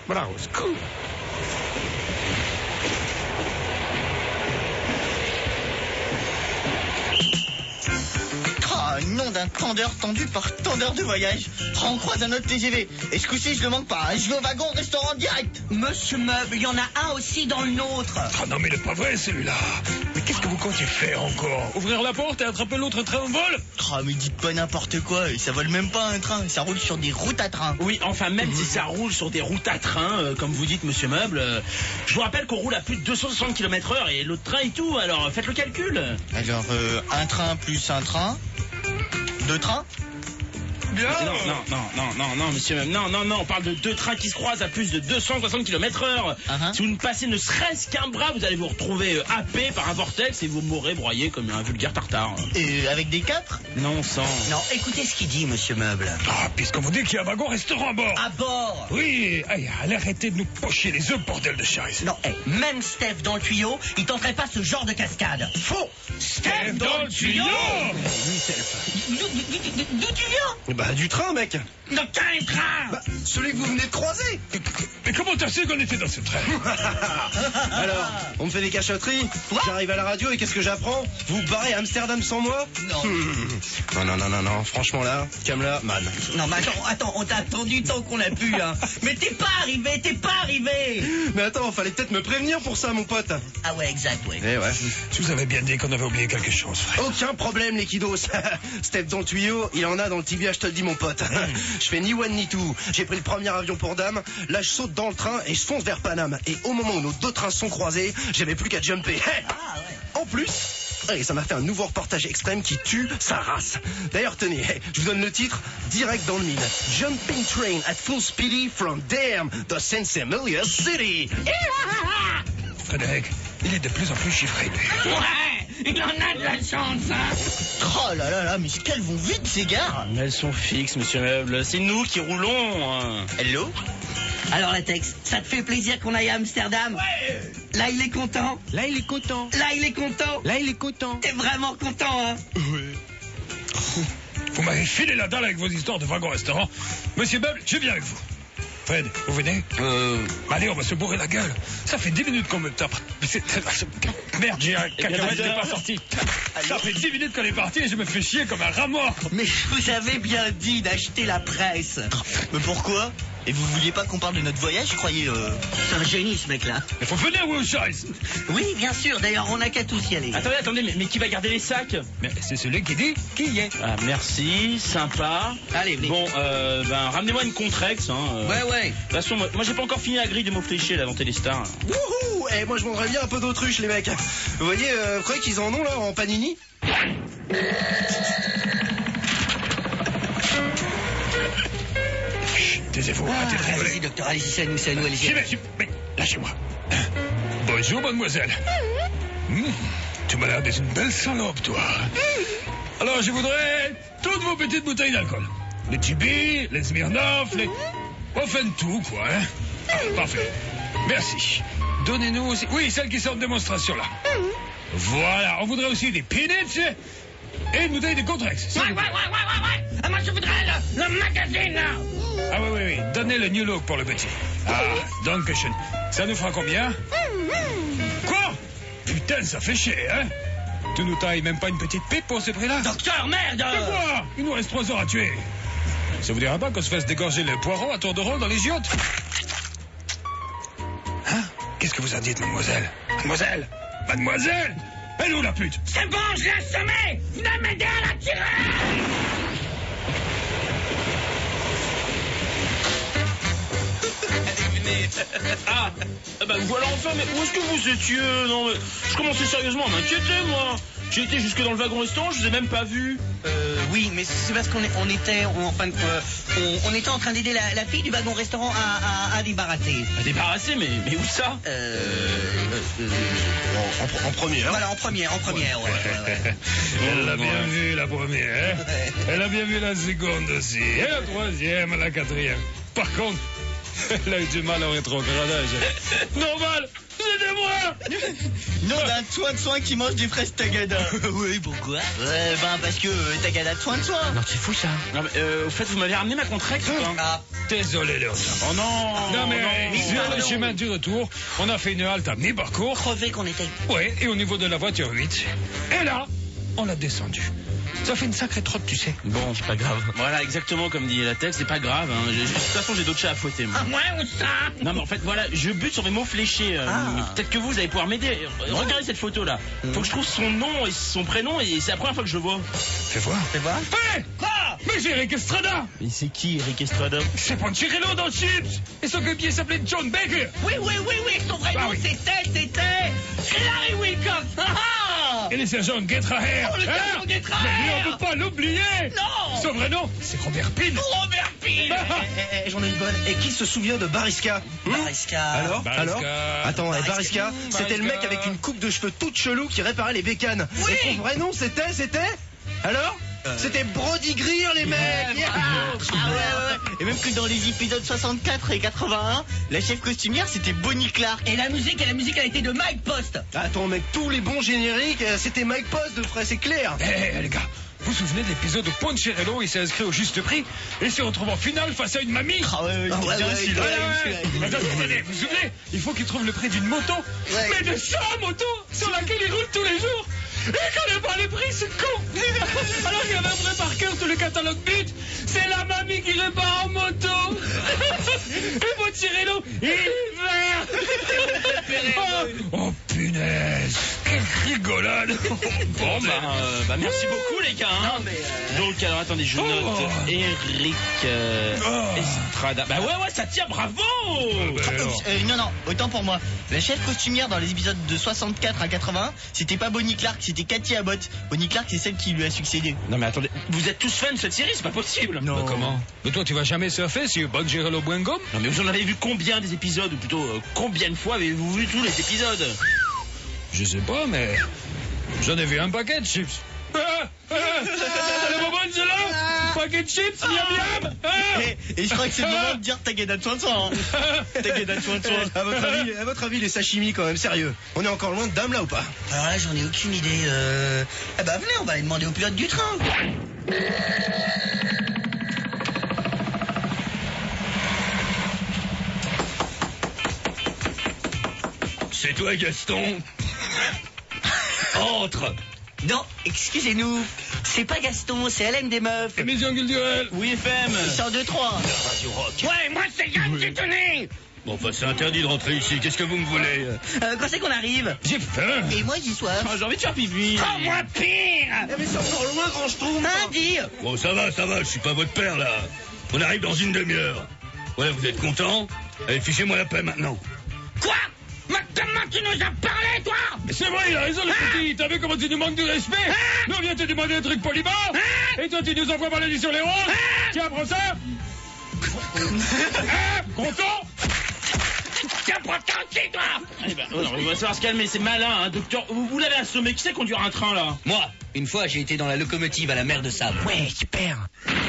Bravo, scoop. Nom d'un tendeur tendu par tendeur de voyage. On croise un autre TGV. Et ce coup-ci, je le manque pas. Je vais au wagon restaurant direct. Monsieur Meuble, il y en a un aussi dans le nôtre. Ah non, mais il est pas vrai, celui-là. Mais qu'est-ce que vous comptiez faire encore? Ouvrir la porte et attraper l'autre train en vol? Ah, mais dites pas n'importe quoi. Ça vole même pas un train. Ça roule sur des routes à train. Oui, enfin, même si ça roule sur des routes à train, comme vous dites, monsieur Meuble, je vous rappelle qu'on roule à plus de 260 km/h et l'autre train et tout, alors faites le calcul. Alors, un train plus un train. 2 trains? Bien. Non, monsieur Meuble, non, on parle de 2 trains qui se croisent à plus de 260 km/h. Si vous ne passez ne serait-ce qu'un bras, vous allez vous retrouver happé par un vortex et vous mourrez broyé comme un vulgaire tartare. Et avec des 4? Non, sans. Non, écoutez ce qu'il dit, monsieur Meuble. Ah, puisqu'on vous dit qu'il y a un wagon-restaurant à bord. À bord. Oui, allez arrêter de nous pocher les œufs, bordel de chaise. Non, même Steph dans le tuyau, il tenterait pas ce genre de cascade. Faux. Steph dans le tuyau. D'où tu viens? Bah, du train, mec. Dans quel train? Bah, celui que vous venez de croiser. Mais comment t'as su qu'on était dans ce train? Alors, on me fait des cachotteries. J'arrive à la radio et qu'est-ce que j'apprends? Vous barrez à Amsterdam sans moi? Non. Non, franchement là, Kamla, man. Non, mais attends, on t'a attendu tant qu'on a pu, hein. Mais t'es pas arrivé. Mais attends, fallait peut-être me prévenir pour ça, mon pote. Ah ouais, exact, ouais. Eh ouais. Je vous avais bien dit qu'on avait oublié quelque chose, frère. Aucun problème, les kiddos. Steph dans le tuyau, il en a dans le tibia, je te le dis, mon pote. Je fais ni one ni two. J'ai pris le premier avion pour dame. Là, je saute dans le train et je fonce vers Paname. Et au moment où nos 2 trains sont croisés, j'avais plus qu'à jumper. En plus, ça m'a fait un nouveau reportage extrême qui tue sa race. D'ailleurs, tenez, je vous donne le titre, direct dans le mille. Jumping train at full speedy from Dam, the Sensimilia City. Frédéric, il est de plus en plus chiffré, lui. Ouais, il en a de la chance, hein. Oh là, mais qu'elles vont vite, ces gares. Elles sont fixes, monsieur Meuble. C'est nous qui roulons. Hein. Hello? Alors, Latex, ça te fait plaisir qu'on aille à Amsterdam? Ouais. Là, il est content. Là, il est content. Là, il est content. Là, il est content. T'es vraiment content, hein? Oui. Vous m'avez filé la dalle avec vos histoires de wagon-restaurant. Monsieur Meuble, je viens avec vous. Fred, vous venez? Allez, on va se bourrer la gueule. Ça fait 10 minutes qu'on me tape. Merde, j'ai un cacahuète qui n'est pas sorti. Ça fait 10 minutes qu'on est parti et je me fais chier comme un rat mort. Mais je vous avais bien dit d'acheter la presse. Mais pourquoi? Et vous vouliez pas qu'on parle de notre voyage, je croyais... C'est un génie, ce mec-là. Il faut venir, oui, au chaise. Oui, bien sûr. D'ailleurs, on n'a qu'à tous y aller. Attendez, mais qui va garder les sacs? Mais c'est celui qui dit qui y est. Ah, merci, sympa. Allez, venez. Bon, ramenez-moi une Contrex. Hein, Ouais. De toute façon, moi j'ai pas encore fini la grille de mots fléchés là dans Téléstar. Wouhou. Moi, je vendrais bien un peu d'autruche, les mecs. Vous voyez, vous croyez qu'ils en ont, là, en panini? Taisez-vous, arrêtez de rigoler. Allez-y, docteur, allez-y, c'est à nous, allez-y. J'y vais, mais lâchez-moi. Bonjour, mademoiselle. Tu m'as l'air d'être une belle salope, toi. Alors, je voudrais toutes vos petites bouteilles d'alcool. Les Tibi, les Smirnoff, les... Enfin, tout, quoi, hein. Parfait. Merci. Donnez-nous aussi... Oui, celles qui sont en démonstration, là. Voilà, on voudrait aussi des peanuts et une bouteille de Contrex. Ouais. Moi, je voudrais le magazine, là. Ah oui. Donnez le New Look pour le petit. Ah, Dankeschön. Ça nous fera combien? Quoi? Putain, ça fait cher, hein? Tu nous tailles même pas une petite pipe pour ce prix-là? Docteur, merde! Mais quoi? Il nous reste 3 heures à tuer. Ça vous dira pas qu'on se fasse dégorger les poireaux à tour de rôle dans les giottes? Hein? Qu'est-ce que vous en dites, mademoiselle? Mademoiselle? Elle est où, la pute? C'est bon, je l'ai assommé! Venez m'aider à la tirer! Ah, voilà enfin, mais où est-ce que vous étiez? Non, mais je commençais sérieusement à m'inquiéter, moi. J'ai été jusque dans le wagon-restaurant, je vous ai même pas vu. Oui, mais c'est parce qu'on était en train d'aider la fille du wagon-restaurant à débarrasser. À débarrasser, mais où ça? En première. Voilà, en première, ouais. Elle l'a bien vu, la première, hein? Elle a bien vu la seconde aussi. Et la troisième, la quatrième. Par contre, elle a eu du mal au rétrogradage. Normal, vous Aidez-moi! Nom d'un soin qui mange des fraises Tagada. Oui, pourquoi? Parce que Tagada de soin. Non, c'est fou ça. Non, mais, au fait, vous m'avez ramené ma contracte ou pas? Ah, Désolé, Léonard. Oh non! Non, mais sur le chemin du retour, on a fait une halte à mi-parcours. Crevé qu'on était. Ouais, et au niveau de la voiture 8. Et là, on l'a descendu. Ça fait une sacrée trotte, tu sais. Bon, c'est pas grave. Voilà, exactement comme dit la tête, c'est pas grave. Hein. De toute façon, j'ai d'autres chats à fouetter. Moi. Ouais, ou ça? Non, mais en fait, voilà, je bute sur mes mots fléchés. Peut-être que vous allez pouvoir m'aider. Regardez cette photo là. Faut que je trouve son nom et son prénom et c'est la première fois que je le vois. Fais voir. Hé! Quoi? Mais j'ai Eric Estrada! Mais c'est qui, Eric Estrada? C'est Ponchirello dans Chips! Et son copier s'appelait John Baker! Oui, son vrai Ah nom oui. c'était Larry Wilcox. Et les sergents Getraher! Oh, le sergent Getraher! Mais lui, on peut pas l'oublier! Non! Son vrai nom, c'est Robert Pine! Robert Pine. J'en ai une bonne. Et qui se souvient de Bariska? Mariska. Alors Bariska. Attends, Bariska. Bariska, c'était le mec avec une coupe de cheveux toute chelou qui réparait les bécanes. Oui. Et son vrai nom, c'était Alors C'était Brody Greer, les mecs. Et même que dans les épisodes 64 et 81, la chef costumière c'était Bonnie Clark. Et la musique a été de Mike Post. Attends, mec, tous les bons génériques, c'était Mike Post de frère, c'est clair. Eh les gars, vous vous souvenez de l'épisode où Ponchirello il s'est inscrit au juste prix et se retrouve en finale face à une mamie? Attends, attendez, vous vous souvenez? Il faut qu'il trouve le prix d'une moto, Ouais. mais de sa moto sur laquelle il roule tous les jours. Et il connaît pas les prix, c'est con. Alors il y avait un vrai par cœur sur le catalogue but. C'est la mamie qui répare en moto. Et Ponchirello, il vert. Oh punaise, quelle rigolade. Bon, bah merci beaucoup les gars. Hein. Donc, alors attendez, je note Eric Estrada. Bah ouais, ça tient, bravo. Non, autant pour moi. La chef costumière dans les épisodes de 64 à 81, c'était pas Bonnie Clark, c'était Cathy Abbott. Bonnie Clark, c'est celle qui lui a succédé. Non mais attendez, vous êtes tous fans de cette série, c'est pas possible. Non. Comment? Mais toi, tu vas jamais surfer sur Ponchirello Buengom? Non mais vous en avez vu combien des épisodes, ou plutôt combien de fois avez-vous vu tous les épisodes? Je sais pas, mais j'en ai vu un paquet de chips. Le moment de cela, paquet de chips, miam miam. Et je crois que c'est le moment de dire Tagada de soin. Tagada de soin. À votre avis, les sashimi quand même, sérieux. On est encore loin de Dame là ou pas? Alors là, j'en ai aucune idée. Eh ben, venez, on va aller demander au pilote du train. C'est toi, Gaston. Entre. Non, excusez-nous. C'est pas Gaston, c'est Hélène des Meufs. Émission culturelle. Oui FM. 102-3. Ouais, moi c'est Yann Titoné. Bon, enfin, c'est interdit de rentrer ici. Qu'est-ce que vous me voulez? Quand c'est qu'on arrive? J'ai faim. Et moi j'y soif. J'ai envie de faire pipi. Oh, moi pire. Mais c'est encore loin quand je trouve. Hein, dis. Bon, ça va, je suis pas votre père, là. On arrive dans une demi-heure. Voilà, vous êtes content? Allez, fichez-moi la paix, maintenant. Quoi? Comment tu nous as parlé, toi? Mais c'est vrai, il a raison, le petit. T'as vu comment tu nous manques de respect? Nous, on vient te demander un truc poliment. Et toi, tu nous envoies balader sur les ronds. Tiens, prends ça. Content? Tiens, prends ton petit, toi. Allez, bah, non, on va savoir se calmer, c'est malin, hein, docteur. Vous l'avez assommé, qui sait conduire un train, là? Moi, une fois, j'ai été dans la locomotive à la mer de Sable. Ouais, super.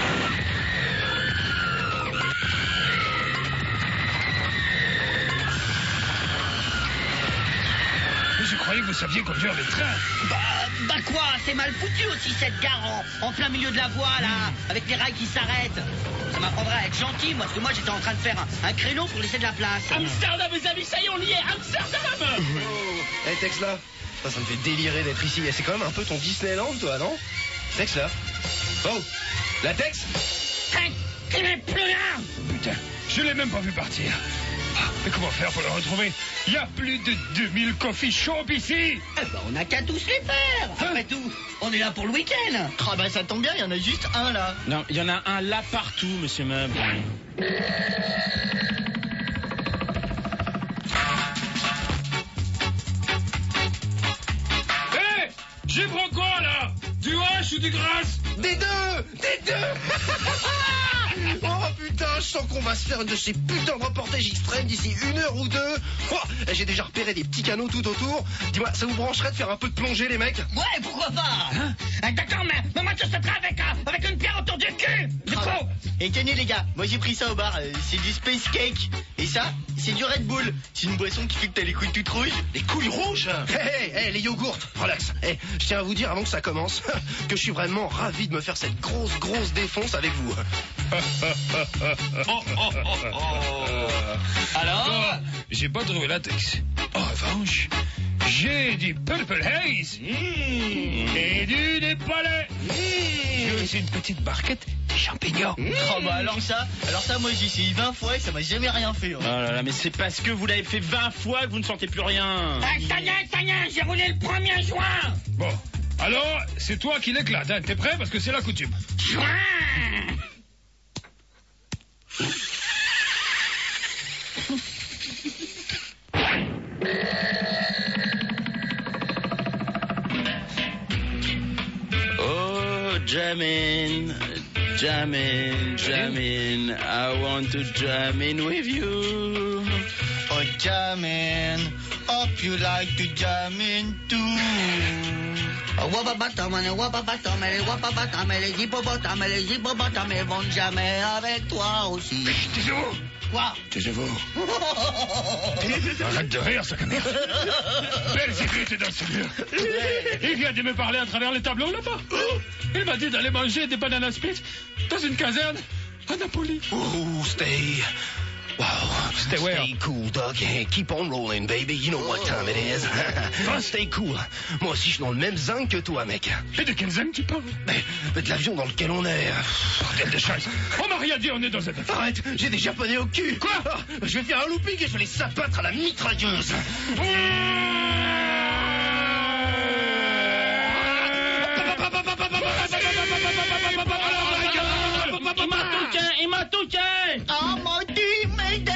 Je croyais que vous saviez conduire le train. Bah quoi? C'est mal foutu aussi, cette gare en plein milieu de la voie, là, avec les rails qui s'arrêtent. Ça m'apprendrait à être gentil, moi, parce que moi, j'étais en train de faire un créneau pour laisser de la place. Amsterdam, mes amis, ça y est, on y est, Amsterdam. Hey, Tex là. Ça me fait délirer d'être ici. C'est quand même un peu ton Disneyland, toi, non? Tex là. Oh, la Tex. Il n'est plus là. Putain, je l'ai même pas vu partir. Mais comment faire pour le retrouver? Il y a plus de 2000 coffee shops ici. On n'a qu'à tous les faire. Après tout, on est là pour le week-end. Ah bah ça tombe bien, il y en a juste un là. Non, il y en a un là partout, monsieur Meuble. Hé, j'y prends quoi là? Du hache vache ou du grasse? Des deux Oh putain, je sens qu'on va se faire une de ces putains de reportages extrêmes d'ici 1 heure ou 2. Oh, j'ai déjà repéré des petits canaux tout autour. Dis-moi, ça vous brancherait de faire un peu de plongée, les mecs? Ouais, pourquoi pas? D'accord, mais moi je sauterai avec une pierre autour du cul. Du coup. Et tenez les gars, moi j'ai pris ça au bar, c'est du space cake. Et ça, c'est du Red Bull. C'est une boisson qui fait que t'as les couilles toutes rouges. Les couilles rouges? Hé, les yogourts, relax. Je tiens à vous dire avant que ça commence que je suis vraiment ravi de me faire cette grosse défonce avec vous. Alors, j'ai pas trouvé latex. En revanche, j'ai du Purple Haze et du Népalais. J'ai aussi une petite barquette de champignons. Oh bah alors ça moi j'ai essayé 20 fois et ça m'a jamais rien fait. Oh là là, mais c'est parce que vous l'avez fait 20 fois que vous ne sentez plus rien. Ça y est, j'ai roulé le 1er juin. Bon, alors, c'est toi qui l'éclate, hein. T'es prêt? Parce que c'est la coutume. Juin. Oh, Jamin, I want to jam in with you. Oh jamming, hope you like to jam in too. Les hippopotames vont jamais avec toi aussi. Taisez-vous. Quoi? Taisez-vous. Arrête de rire, ça caméra. Belle sécurité dans ce mur. Il vient de me parler à travers les tableaux là-bas. Il m'a dit d'aller manger des bananas split dans une caserne à Napoli. Ooh, stay. Wow. Stay where? Stay cool, Doc. Keep on rolling, baby. You know what time it is. Stay cool. Moi aussi, je suis dans le même zinc que toi, mec. Et de quel zinc tu parles? Mais de l'avion dans lequel on est. Bordel de chasse. On m'a rien dit, on est dans cette affaire. Arrête, j'ai des Japonais au cul. Quoi? Je vais faire un looping et je vais les sabattre à la mitrailleuse. Il m'a touché. Oh mon dieu, Mayday.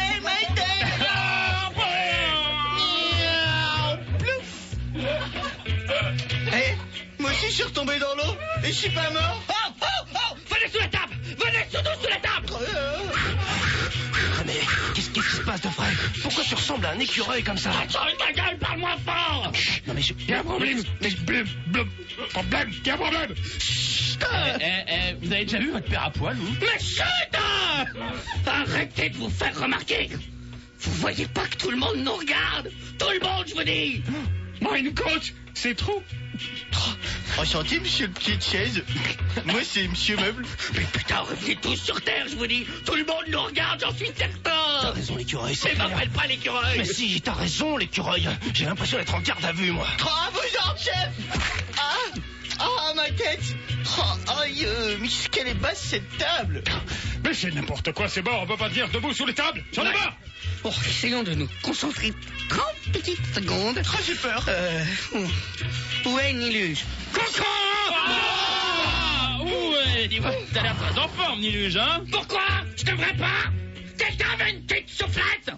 Moi aussi je suis retombé dans l'eau et je suis pas mort. Oh, venez sous la table. Venez surtout sous la table. Mais qu'est-ce qui se passe de vrai? Pourquoi tu ressembles à un écureuil comme ça? Attends, ta gueule, parle-moi fort. Non mais Il y a un problème. Problème. Il y a un problème. Vous avez déjà vu votre père à poil, vous? Mais chut! Arrêtez de vous faire remarquer. Vous voyez pas que tout le monde nous regarde? Tout le monde, je vous dis. Moi, une coach, c'est trop. Enchanté, monsieur le pied de chaise. Moi, c'est monsieur Meuble. Mais putain, revenez tous sur Terre, je vous dis. Tout le monde nous regarde, j'en suis certain. T'as raison, l'écureuil, c'est Mais clair. m'appelle pas l'écureuil. Mais si, t'as raison, l'écureuil. J'ai l'impression d'être en garde à vue, moi. Ah, vous en, chef. Ah, ma tête. Aïe, mais qu'elle est basse cette table. Mais c'est n'importe quoi, c'est bon, on peut pas tenir debout sous les tables. J'en ai marre. Bon, essayons de nous concentrer 30 petites secondes. Ah, j'ai peur. Où est Niluge? Coco! Ouais, dis-moi, t'as l'air très en forme, Niluge, hein? Pourquoi? Je devrais pas? Quelqu'un veut une petite soufflette?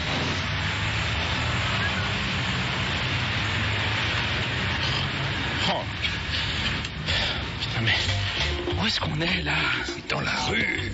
Oh. Putain, mais où est-ce qu'on est, là? Dans la rue.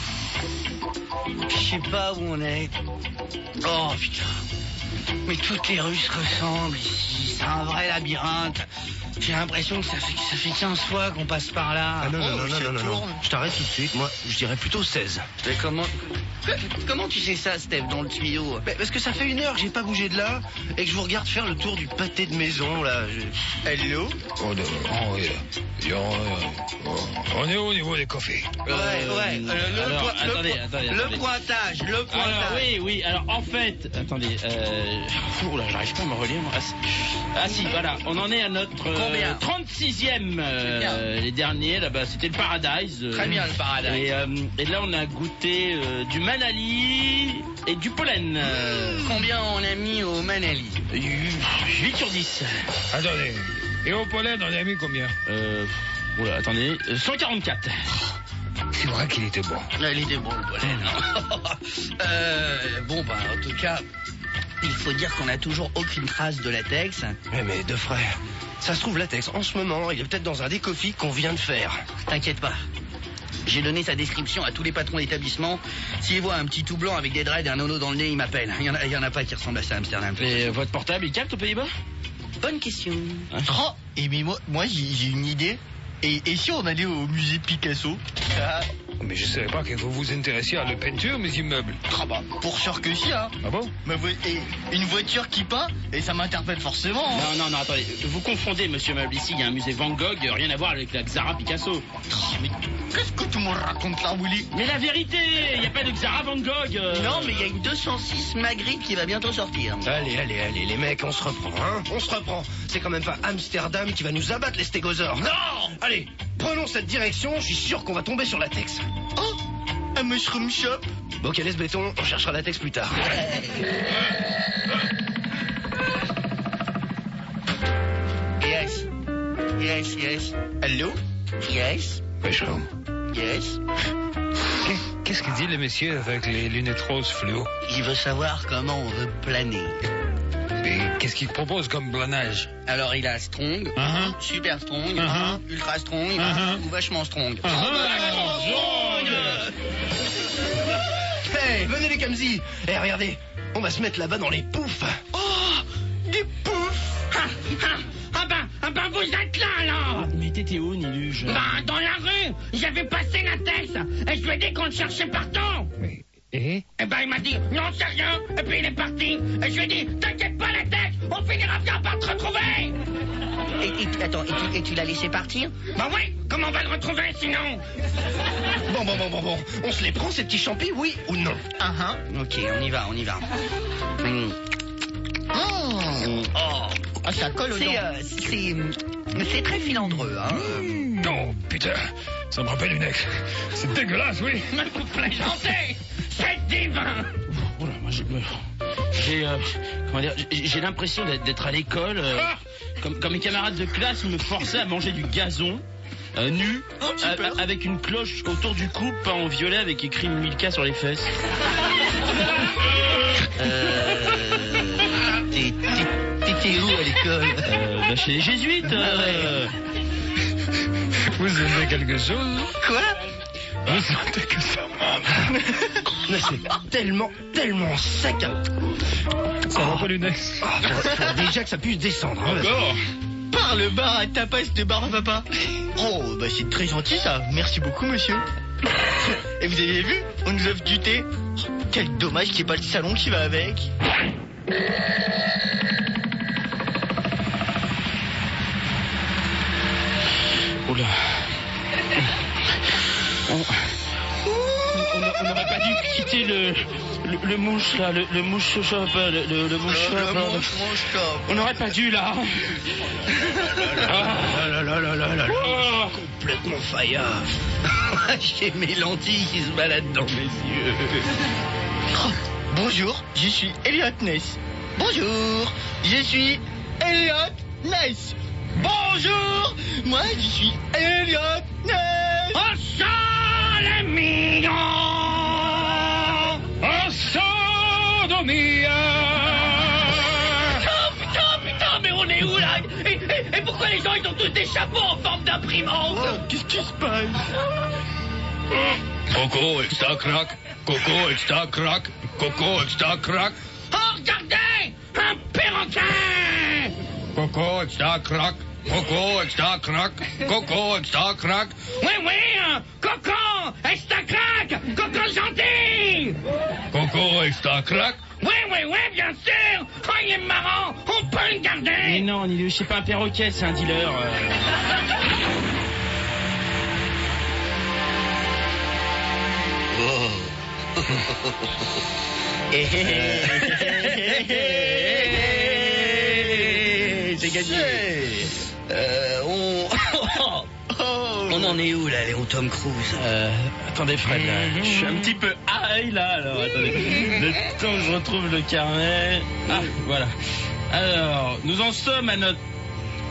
Je sais pas où on est. Oh putain. Mais toutes les rues se ressemblent ici. C'est un vrai labyrinthe. J'ai l'impression que ça fait 15 fois qu'on passe par là. Ah non, Oh, non. Je t'arrête tout de suite. Moi, je dirais plutôt 16. Mais comment tu sais ça, Steph, dans le tuyau? Mais parce que ça fait 1 heure que j'ai pas bougé de là et que je vous regarde faire le tour du pâté de maison, là. Hello? Oh, non, oui. On est au niveau des coffées. Ouais. Le pointage. Alors, oui, alors en fait, attendez, là, j'arrive pas à me relire. Moi. Ah si, voilà, on en est à notre Combien 36e, les derniers, là-bas, c'était le Paradise. Très bien, le Paradise. Et là, on a goûté du Manali et du pollen. Combien on a mis au Manali? 8 sur 10. Attendez, et au pollen, on a mis combien? Attendez, 144. C'est vrai qu'il était bon. Il était bon, le pollen. Bon, bah, en tout cas, il faut dire qu'on n'a toujours aucune trace de latex. Ouais, mais deux frères, Ça se trouve, Latex, en ce moment, il est peut-être dans un des coffees qu'on vient de faire. T'inquiète pas. J'ai donné sa description à tous les patrons d'établissement. S'ils voient un petit tout blanc avec des dreads et un nono dans le nez, ils m'appellent. Il y en a pas qui ressemblent à ça à Amsterdam. Et votre portable, il capte aux Pays-Bas? Bonne question. Oh, et mais moi j'ai une idée. Et si on allait au musée Picasso? Mais je savais pas que vous vous intéressiez à la peinture, mes immeubles. Ah bah, pour sûr que si, hein. Ah bon? Et une voiture qui peint, et ça m'interpelle forcément. Hein. Non, attendez. Vous confondez, monsieur Meuble. Ici, il y a un musée Van Gogh, rien à voir avec la Xara Picasso. Oh, mais qu'est-ce que tu me racontes là, Willy? Mais la vérité, il n'y a pas de Xara Van Gogh. Non, mais il y a une 206 Magritte qui va bientôt sortir. Allez, les mecs, on se reprend, hein. On se reprend. C'est quand même pas Amsterdam qui va nous abattre les stégosaures. Non! Allez, prenons cette direction, je suis sûr qu'on va tomber sur Latex. Oh, un mushroom shop. Bon, ok, laisse béton, on cherchera Latex plus tard. Yes. Allô? Yes. Mushroom. Yes. Qu'est-ce qu'il dit le monsieur avec les lunettes roses fluo? Il veut savoir comment on veut planer. Et qu'est-ce qu'il propose comme planage? Alors il a strong, super strong, ultra strong ou vachement strong. Hey, venez les Kamzi. Eh, regardez, on va se mettre là-bas dans les poufs. Oh, des poufs. Ah ben vous êtes là alors. Mais t'étais où, Niluge? Dans la rue, j'avais passé Latex et je lui ai dit qu'on le cherchait partout. Mais, et? Eh ben il m'a dit non c'est rien et puis il est parti et je lui ai dit t'inquiète pas Latex, on finira bien par te retrouver. Et tu l'as laissé partir? Bah oui, comment on va le retrouver sinon? Bon, on se les prend ces petits champis, oui ou non? Ok, on y va. Ah, ça colle aux dents. C'est très filandreux, hein. Non, putain, ça me rappelle une ex. C'est dégueulasse, oui. Mais vous plaisantez, c'est divin. Oula, moi j'ai l'impression d'être à l'école, comme mes camarades de classe me forçaient à manger du gazon, nu, avec une cloche autour du cou, peint en violet avec écrit Milka sur les fesses. T'étais où à l'école? Chez les jésuites. Vous aimez quelque chose? Quoi? Vous sentez que ça mame? Mais c'est tellement sec. Ça rappelle une ex. Faut déjà que ça puisse descendre. Hein, Encore? Par le bar à tapas de bar papa. Oh, bah c'est très gentil ça. Merci beaucoup, monsieur. Et vous avez vu? On nous offre du thé. Quel dommage qu'il n'y ait pas le salon qui va avec. Oula. On n'aurait pas dû quitter le mouche là, le mouche shop, le mouche shop. On n'aurait pas dû là. Là. Complètement faillard. J'ai mes lentilles qui se baladent dans mes yeux. Oh, bonjour, je suis Elliot Ness. Bonjour, je suis Elliot Ness. Bonjour, moi je suis Elliot Ness. Oh ça les mignons. Oh, sodomia! Putain, mais on est où là? Et pourquoi les gens ils ont tous des chapeaux en forme d'imprimante? Qu'est-ce qui se passe? Coco extra crack, Coco extra crack, Coco extra crack, Oh regardez, un perroquet. Coco extra crack, Coco extra crack, Coco extra crack. Oui, Coco, extra crack, Coco gentil. Coco extra crack. Oui, bien sûr. Oh, il est marrant, on peut le Mais garder. non, Niluge, c'est pas un perroquet, c'est un dealer. J'ai gagné. On en est où là, Léon Tom Cruise? Attendez Fred, là, je suis un petit peu high là, alors attendez. Le temps que je retrouve le carnet. Ah, voilà. Alors, nous en sommes à notre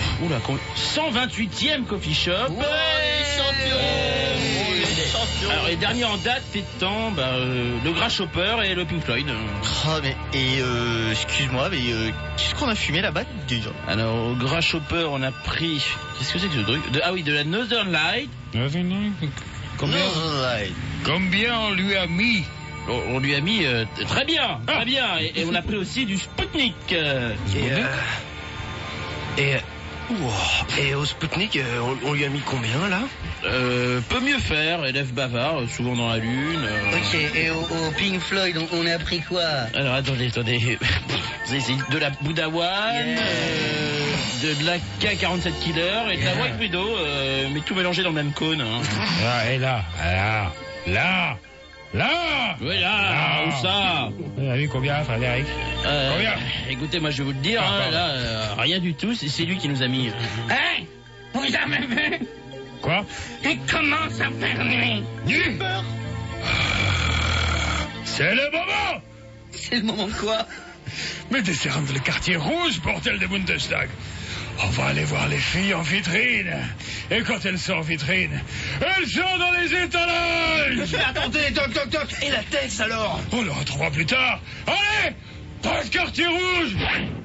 128e coffee shop. Ouais, les champions. Alors les derniers en date étant le Grasshopper et le Pink Floyd. Oh, mais, excuse-moi, mais qu'est-ce qu'on a fumé là-bas déjà? Alors, au Grasshopper, on a pris... Qu'est-ce que c'est que ce truc? De la Northern Light. Combien on lui a mis? On lui a mis très bien. Et on a pris aussi du Sputnik. Et au Sputnik, on lui a mis combien là? Peut mieux faire, élève bavard, souvent dans la lune. Ok, et au Pink Floyd, on a pris quoi? Alors attendez. C'est de la Buddha One, de la K47 Killer et de la White Widow, mais tout mélangé dans le même cône. Hein. Et là. Oui, là, où ça? Vous avez vu combien, Frédéric? Combien? Écoutez, moi je vais vous le dire, rien du tout, c'est lui qui nous a mis. Hein? Vous avez vu? Quoi? Il commence à faire nuit. Nuit? C'est le moment! C'est le moment de quoi? Mais descendre le quartier rouge, bordel de Bundestag. On va aller voir les filles en vitrine. Et quand elles sont en vitrine, elles sont dans les étalages. Mais attendez, toc. Et la Tex alors? On le retrouvera plus tard. Allez, dans le quartier rouge.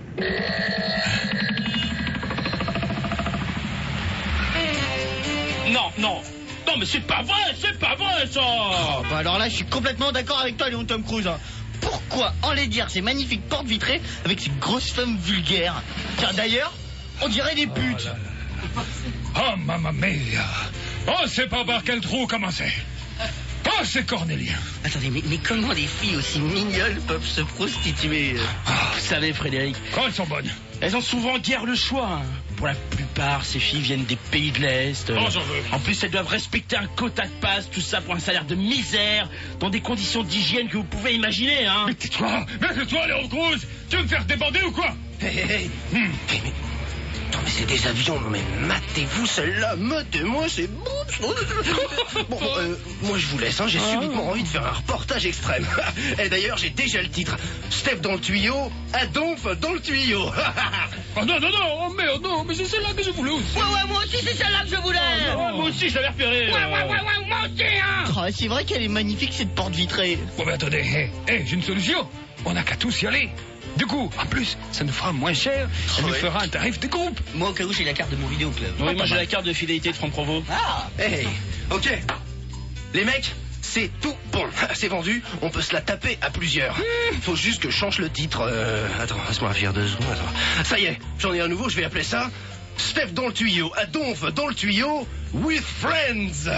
Non, mais c'est pas vrai ça. Bah alors là, je suis complètement d'accord avec toi, Léon Tom Cruise. Hein. Pourquoi enlaidir ces magnifiques portes vitrées avec ces grosses femmes vulgaires? Tiens, d'ailleurs, on dirait des putes. Oh, mamma mia. Oh, c'est pas par quel trou commencer. Oh, c'est Cornélien. Attendez, mais comment des filles aussi mignonnes peuvent se prostituer? Vous savez, Frédéric, Quand elles sont bonnes. elles ont souvent guère le choix. Hein. Pour la plupart, ces filles viennent des pays de l'Est. Oh, j'en veux. En plus, elles doivent respecter un quota de passe, tout ça pour un salaire de misère, dans des conditions d'hygiène que vous pouvez imaginer. Hein. Mais tais-toi, Léon Cruz. Tu veux me faire déborder ou quoi? Hey. Attends, mais c'est des avions, mais matez-vous celle-là, matez-moi, c'est bon. Bon, moi je vous laisse, hein, j'ai subitement envie de faire un reportage extrême. Et d'ailleurs, j'ai déjà le titre. Steph dans le tuyau, Adolphe dans le tuyau. Oh non, oh merde, non, mais c'est celle-là que je voulais aussi. Ouais, moi aussi, c'est celle-là que je voulais. Moi aussi, je l'avais repéré. Ouais, moi aussi, hein. Oh, c'est vrai qu'elle est magnifique cette porte vitrée. Bon, mais attendez, j'ai une solution. On n'a qu'à tous y aller. Du coup, en plus, ça nous fera moins cher. Ça nous fera un tarif de groupe. Moi, au cas où, j'ai la carte de mon vidéoclub. Oui, moi j'ai la carte de fidélité de Franck Provo. Ah. Ok. Les mecs, c'est tout bon. C'est vendu, on peut se la taper à plusieurs. Faut juste que je change le titre. Attends, laisse-moi réfléchir 2 secondes. Attends. Ça y est, j'en ai un nouveau, je vais appeler ça Steph dans le tuyau, Adolphe dans le tuyau, with friends.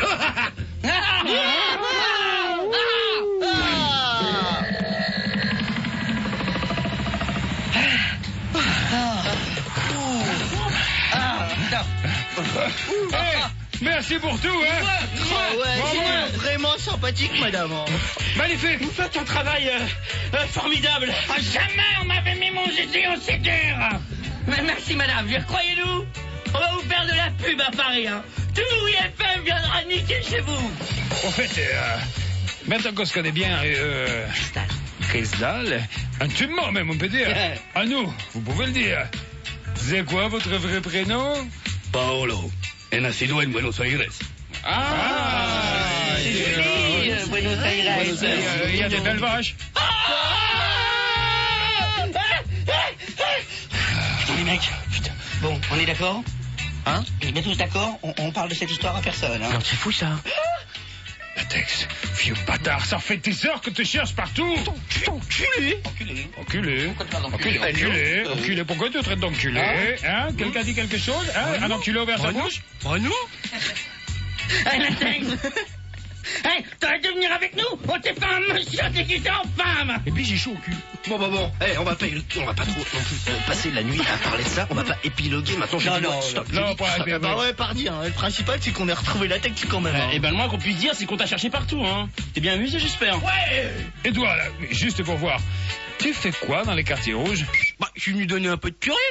Merci pour tout, hein. Oh ouais, c'est vraiment sympathique, madame. Magnifique. Vous faites un travail formidable. Jamais on m'avait mis mon zizi aussi dur. Mais merci, madame. Croyez-nous, on va vous faire de la pub à Paris. Hein. Tout IFM viendra niquer chez vous. En fait, maintenant qu'on se connaît bien, Cristal, intimement même, on peut dire. À nous, vous pouvez le dire. C'est quoi votre vrai prénom? Paolo, he nacido en Buenos Aires. C'est joli, Buenos Aires. Il y a des belles vaches. Putain, les mecs, putain. Bon, on est d'accord? Hein? On est bien tous d'accord? On parle de cette histoire à personne, hein? Non, c'est fou ça. Latex, vieux bâtard, ça fait des heures que tu cherches partout. Enculé. Pourquoi tu traites d'enculé? Hein? Quelqu'un dit quelque chose? Hein? Un enculé ouvert sa bouche? nous? Hey, Latex! Hey, t'aurais dû venir avec nous? On t'est pas un monsieur déguisé en femme! Et puis j'ai chaud au cul. Bon, on va pas trop non plus passer la nuit à parler de ça, on va pas épiloguer maintenant. Stop. Non, pas Bah ouais, pardi, hein. Le principal, c'est qu'on ait retrouvé la tech quand même. Hein. Et ben le moins qu'on puisse dire, c'est qu'on t'a cherché partout. Hein. T'es bien amusé, j'espère. Ouais. Et toi, là, juste pour voir, tu fais quoi dans les quartiers rouges? Bah, je suis venu donner un peu de purée.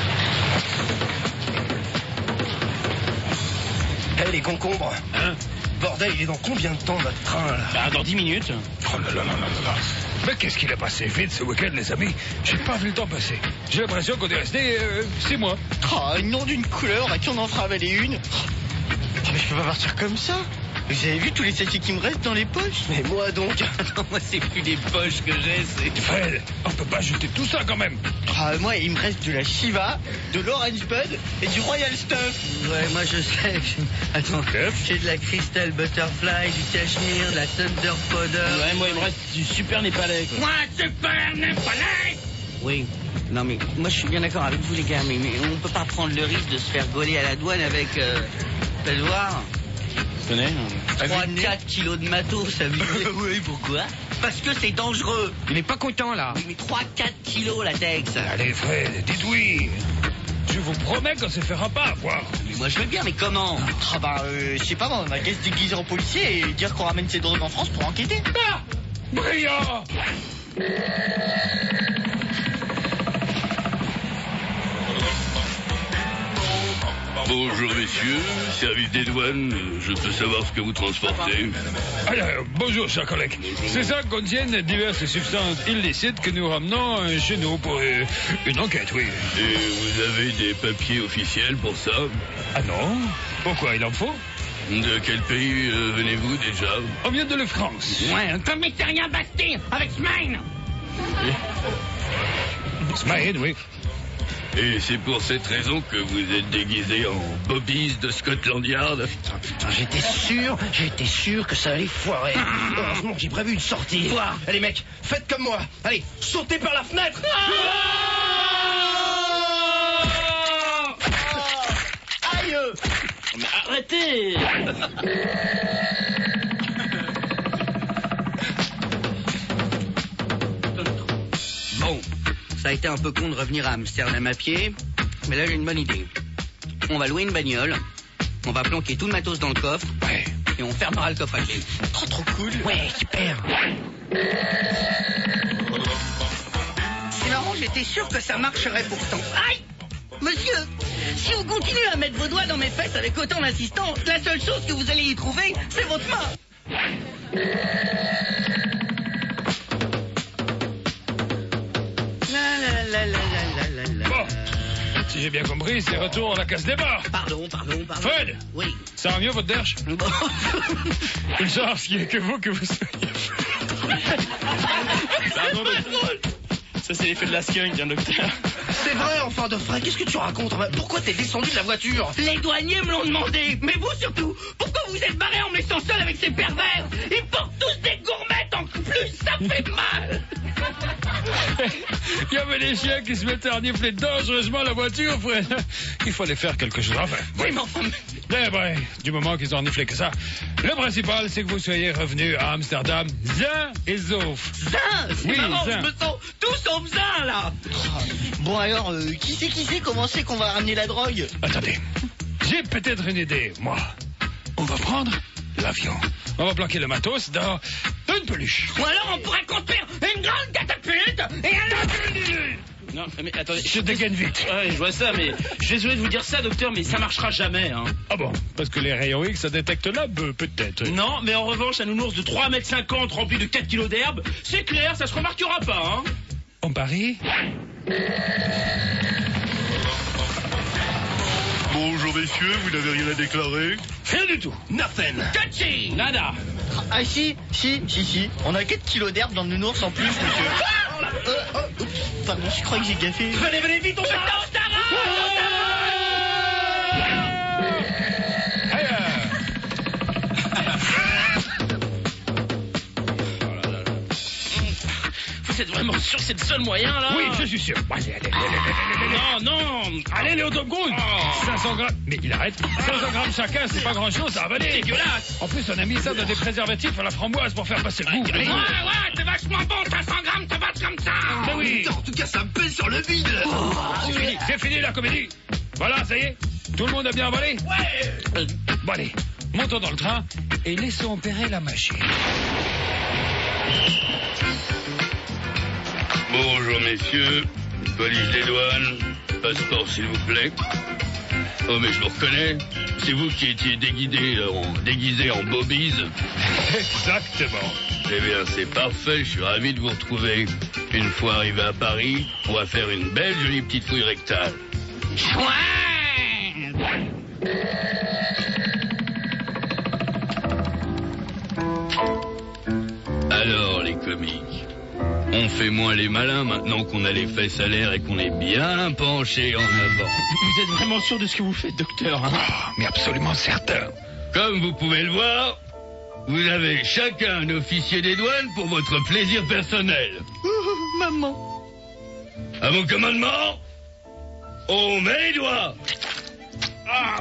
Les concombres, Hein? Bordel, il est dans combien de temps notre train là? Bah, dans 10 minutes. Oh là là là là là. Mais qu'est-ce qu'il a passé vite ce week-end, les amis? J'ai pas vu le temps passer. J'ai l'impression qu'on est resté 6 mois. Oh, nom d'une couleur, à qui on en fera avaler une? Oh, mais je peux pas partir comme ça. Vous avez vu tous les sachets qui me restent dans les poches? Mais moi donc? Non, moi, c'est plus des poches que j'ai, c'est... Fred, on peut pas jeter tout ça quand même. Ah, moi, il me reste de la Shiva, de l'Orange Bud et du Royal Stuff. Ouais, moi, je sais. Attends, j'ai de la Crystal Butterfly, du Cashmere, de la Thunder Powder. Ouais, moi, il me reste du super népalais, quoi. Moi, super népalais. Oui. Non, mais moi, je suis bien d'accord avec vous, les gars, mais on peut pas prendre le risque de se faire gauler à la douane avec... Fais le voir. 3-4 kilos de matos, ça veut dire. Oui, pourquoi? Parce que c'est dangereux. Il est pas content, là. Mais 3-4 kilos, la Tex. Allez, Fred, dites oui. Je vous promets qu'on se fera pas avoir. Mais moi, je veux bien, mais comment? Ah bah, je sais pas, on a qu'à se déguiser en policier et dire qu'on ramène ces drogues en France pour enquêter. Ah, brillant. Bonjour messieurs, service des douanes, je peux savoir ce que vous transportez? Alors, bonjour, chers collègues. Ces sacs contiennent diverses substances illicites que nous ramenons chez nous pour une enquête, oui. Et vous avez des papiers officiels pour ça? Ah non? Pourquoi il en faut? De quel pays venez-vous déjà? On vient de la France. Ouais, un commissariat Bastille avec Smaine. Smaine, oui. Et c'est pour cette raison que vous êtes déguisé en bobbies de Scotland Yard? Putain, j'étais sûr que ça allait foirer. Heureusement que j'ai prévu une sortie. Allez mec, faites comme moi. Allez, sautez par la fenêtre. Aïe! Mais arrêtez. Bon, ça a été un peu con de revenir à Amsterdam à pied, mais là j'ai une bonne idée. On va louer une bagnole, on va planquer tout le matos dans le coffre, et on fermera le coffre à clé. Trop cool. Ouais, super. C'est marrant, j'étais sûr que ça marcherait pourtant. Aïe! Monsieur, si vous continuez à mettre vos doigts dans mes fesses avec autant d'insistance, la seule chose que vous allez y trouver, c'est votre main. Bon, si j'ai bien compris, c'est retour à la case des bars. Pardon. Fred! Oui. Ça va mieux votre derche? Bon. Une chance qu'il n'y ait que vous soyez. Pardon, docteur. Ça, c'est l'effet de la skunk, hein, docteur. C'est vrai, enfin de Fred, qu'est-ce que tu racontes? Pourquoi t'es descendu de la voiture? Les douaniers me l'ont demandé. Mais vous surtout, pourquoi vous êtes barré en me laissant seul avec ces pervers? Ils portent tous des gourmettes en plus, ça fait mal. Il y avait des chiens qui se mettaient à renifler dangereusement la voiture, Fred. Il fallait faire quelque chose. Enfin, Oui, mais enfin... mais bref, du moment qu'ils ont reniflé que ça, le principal, c'est que vous soyez revenus à Amsterdam sains et saufs. Zin, c'est Oui, marrant, zin. je me sens tout sauf zin, là. Bon alors, qui sait comment c'est qu'on va ramener la drogue? Attendez, j'ai peut-être une idée, moi. On va prendre l'avion. On va planquer le matos dans une peluche. Ou alors on pourrait construire une grande catapulte et alors... Non, mais attendez. Je dégaine vite. Ouais, je vois ça, mais je suis désolé de vous dire ça, docteur, mais ça marchera jamais, hein. Ah bon? Parce que les rayons X, ça détecte la bœuf, peut-être. Non, mais en revanche, un nounours de 3,50 m rempli de 4 kilos d'herbe, c'est clair, ça se remarquera pas, hein. On parie? Bonjour messieurs, vous n'avez rien à déclarer? Rien du tout. Nothing. Touchy. Nada. Ah si. On a 4 kilos d'herbe dans le nounours en plus, monsieur. Oups, pardon, je crois que j'ai gaffé. Venez, vite, on s'arrête. Vous êtes vraiment sûr que c'est le seul moyen, là? Oui, je suis sûr. Allez. Non. Allez, Léo Top Goon. 500 grammes. Mais il arrête. 500 grammes chacun, c'est pas grand chose, ça va aller. Dégueulasse. En plus, on a mis ça dans des préservatifs à la framboise pour faire passer le goût. Allez. Ouais, c'est vachement bon, 500 grammes, ça passe comme ça. Mais oui. En tout cas, ça me pèse sur le vide. C'est fini la comédie. Voilà, ça y est. Tout le monde a bien avalé? Ouais. Bon, allez. Montons dans le train et laissons opérer la machine. Bonjour messieurs, police des douanes, passeport s'il vous plaît. Oh mais je vous reconnais, c'est vous qui étiez déguisé en bobise. Exactement. Eh bien, c'est parfait, je suis ravi de vous retrouver. Une fois arrivé à Paris, on va faire une belle jolie petite fouille rectale. Alors, les comiques, on fait moins les malins maintenant qu'on a les fesses à l'air et qu'on est bien penché en avant. Vous êtes vraiment sûr de ce que vous faites, docteur, hein? Mais absolument certain. Comme vous pouvez le voir, vous avez chacun un officier des douanes pour votre plaisir personnel. Maman. À vos commandements, on met les doigts. Ah.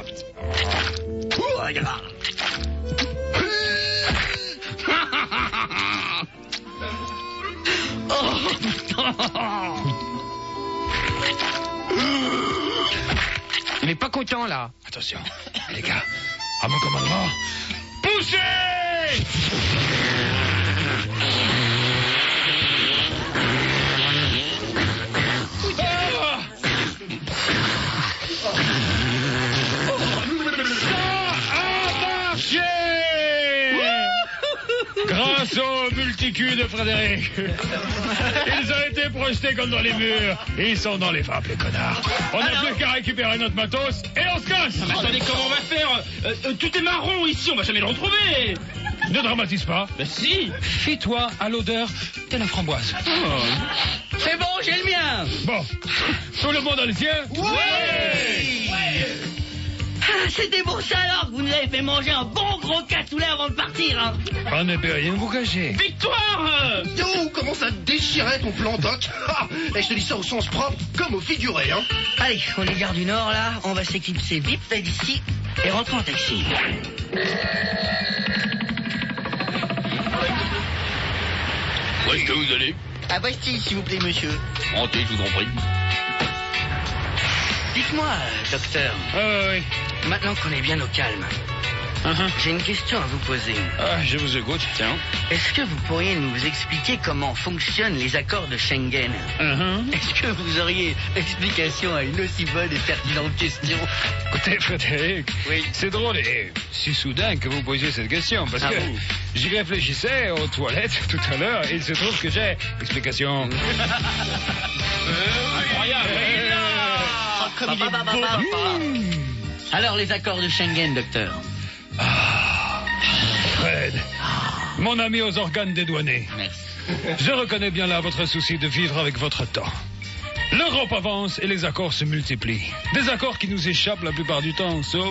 Il est pas content, là. Attention, les gars, à mon commandement, poussez! Grâce au multicule de Frédéric, ils ont été projetés comme dans les murs. Ils sont dans les vapes, les connards. On n'a plus qu'à récupérer notre matos et on se casse. Mais attendez, comment on va faire? Tout est marron ici, on va jamais le retrouver. Ne dramatise pas. Bah si. Fie-toi à l'odeur de la framboise. C'est bon, j'ai le mien. Bon, tout le monde a le sien? Ah, c'était pour ça alors que vous nous avez fait manger un bon gros cassoulet avant de partir, hein. On ne peut rien vous cacher. Victoire! Oh, comment ça déchirait ton plan, Doc. Et je te dis ça au sens propre comme au figuré, hein. Allez, on est gare du Nord, là. On va s'éclipser vite fait d'ici et rentrer en taxi. Où est-ce que vous allez? À Bastille, s'il vous plaît, monsieur. Montez, je vous en prie. Dites-moi, docteur, Oui. maintenant qu'on est bien au calme, j'ai une question à vous poser. Je vous écoute, tiens. Est-ce que vous pourriez nous expliquer comment fonctionnent les accords de Schengen? Est-ce que vous auriez explication à une aussi bonne et pertinente question? Écoutez, Frédéric, Oui. c'est drôle et si soudain que vous posiez cette question, parce que vous. j'y réfléchissais aux toilettes tout à l'heure et il se trouve que j'ai explication. Incroyable. Comme il est beau. Alors, les accords de Schengen, docteur? Fred, mon ami aux organes dédouanés, Merci. je reconnais bien là votre souci de vivre avec votre temps. L'Europe avance et les accords se multiplient. Des accords qui nous échappent la plupart du temps, sauf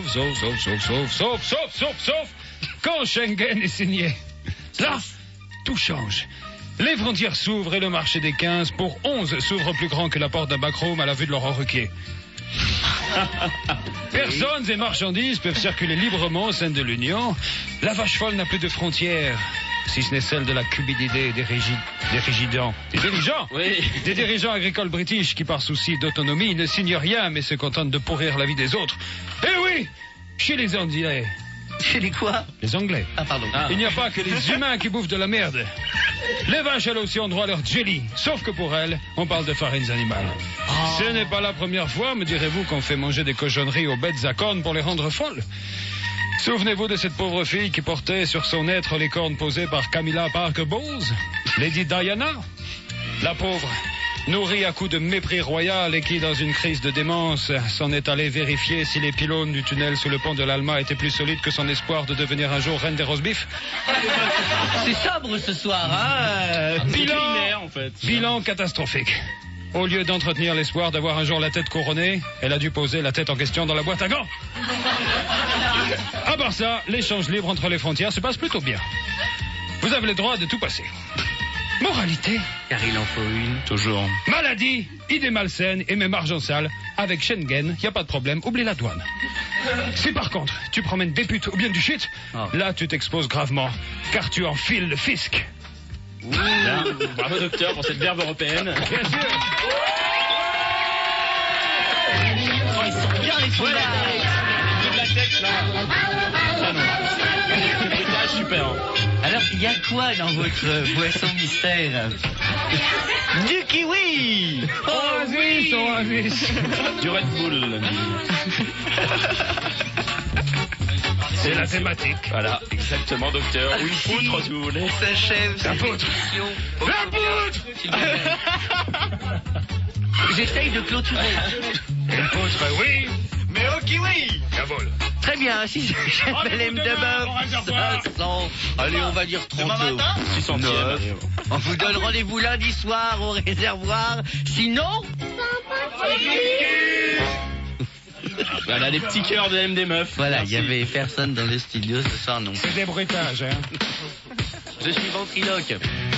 quand Schengen est signé. Là, tout change. Les frontières s'ouvrent et le marché des 15 pour 11 s'ouvre plus grand que la porte d'un backroom à la vue de Laurent Ruquier. Personnes et marchandises peuvent circuler librement au sein de l'Union. La vache folle n'a plus de frontières, si ce n'est celle de la cupidité des dirigeants. Oui. Des dirigeants agricoles british qui, par souci d'autonomie, ne signent rien mais se contentent de pourrir la vie des autres. Eh oui, chez les Anglais. Chez les quoi? Les Anglais. Ah, pardon. Il n'y a pas que les humains qui bouffent de la merde. Les vaches, elles aussi, ont droit à leur jelly. Sauf que pour elles, on parle de farines animales. Ce n'est pas la première fois, me direz-vous, qu'on fait manger des cochonneries aux bêtes à cornes pour les rendre folles. Souvenez-vous de cette pauvre fille qui portait sur son être les cornes posées par Camilla Parker Bowles, Lady Diana. La pauvre, nourrie à coups de mépris royal et qui, dans une crise de démence, s'en est allée vérifier si les pylônes du tunnel sous le pont de l'Alma étaient plus solides que son espoir de devenir un jour reine des roast-beef. C'est sobre ce soir, hein. Vétérinaire, en fait. Bilan catastrophique. Au lieu d'entretenir l'espoir d'avoir un jour la tête couronnée, elle a dû poser la tête en question dans la boîte à gants. À part ça, l'échange libre entre les frontières se passe plutôt bien. Vous avez le droit de tout passer. Moralité, Car il en faut une. Toujours. maladie, idées malsaines et même argent sale. Avec Schengen, y a pas de problème, oublie la douane. Si par contre, tu promènes des putes ou bien du shit, là tu t'exposes gravement, car tu enfiles le fisc. Bien. Bravo docteur pour cette verbe européenne. Bien sûr. Ils sont bien les soldats. De la tête là. Ah non. Bruitage super. Alors, il y a quoi dans votre boisson mystère? Du kiwi. Oasis, oasis. Du Red Bull. C'est la thématique. Voilà, exactement, docteur. Ou une poutre, si vous voulez. S'achève La cette poutre. émission. La poutre. J'essaye de clôturer. Une poutre, oui. Mais ok, oui. Jawohl. Très bien, si j'appelle de bœuf, 500. Allez, on va dire 30 Demain euros. matin 600e. On vous donne rendez-vous lundi soir au réservoir. Sinon, Voilà, les petits cœurs de MD Meuf. voilà, il Merci. y avait personne dans le studio ce soir non plus. C'est des bruitages, hein. Je suis ventriloque.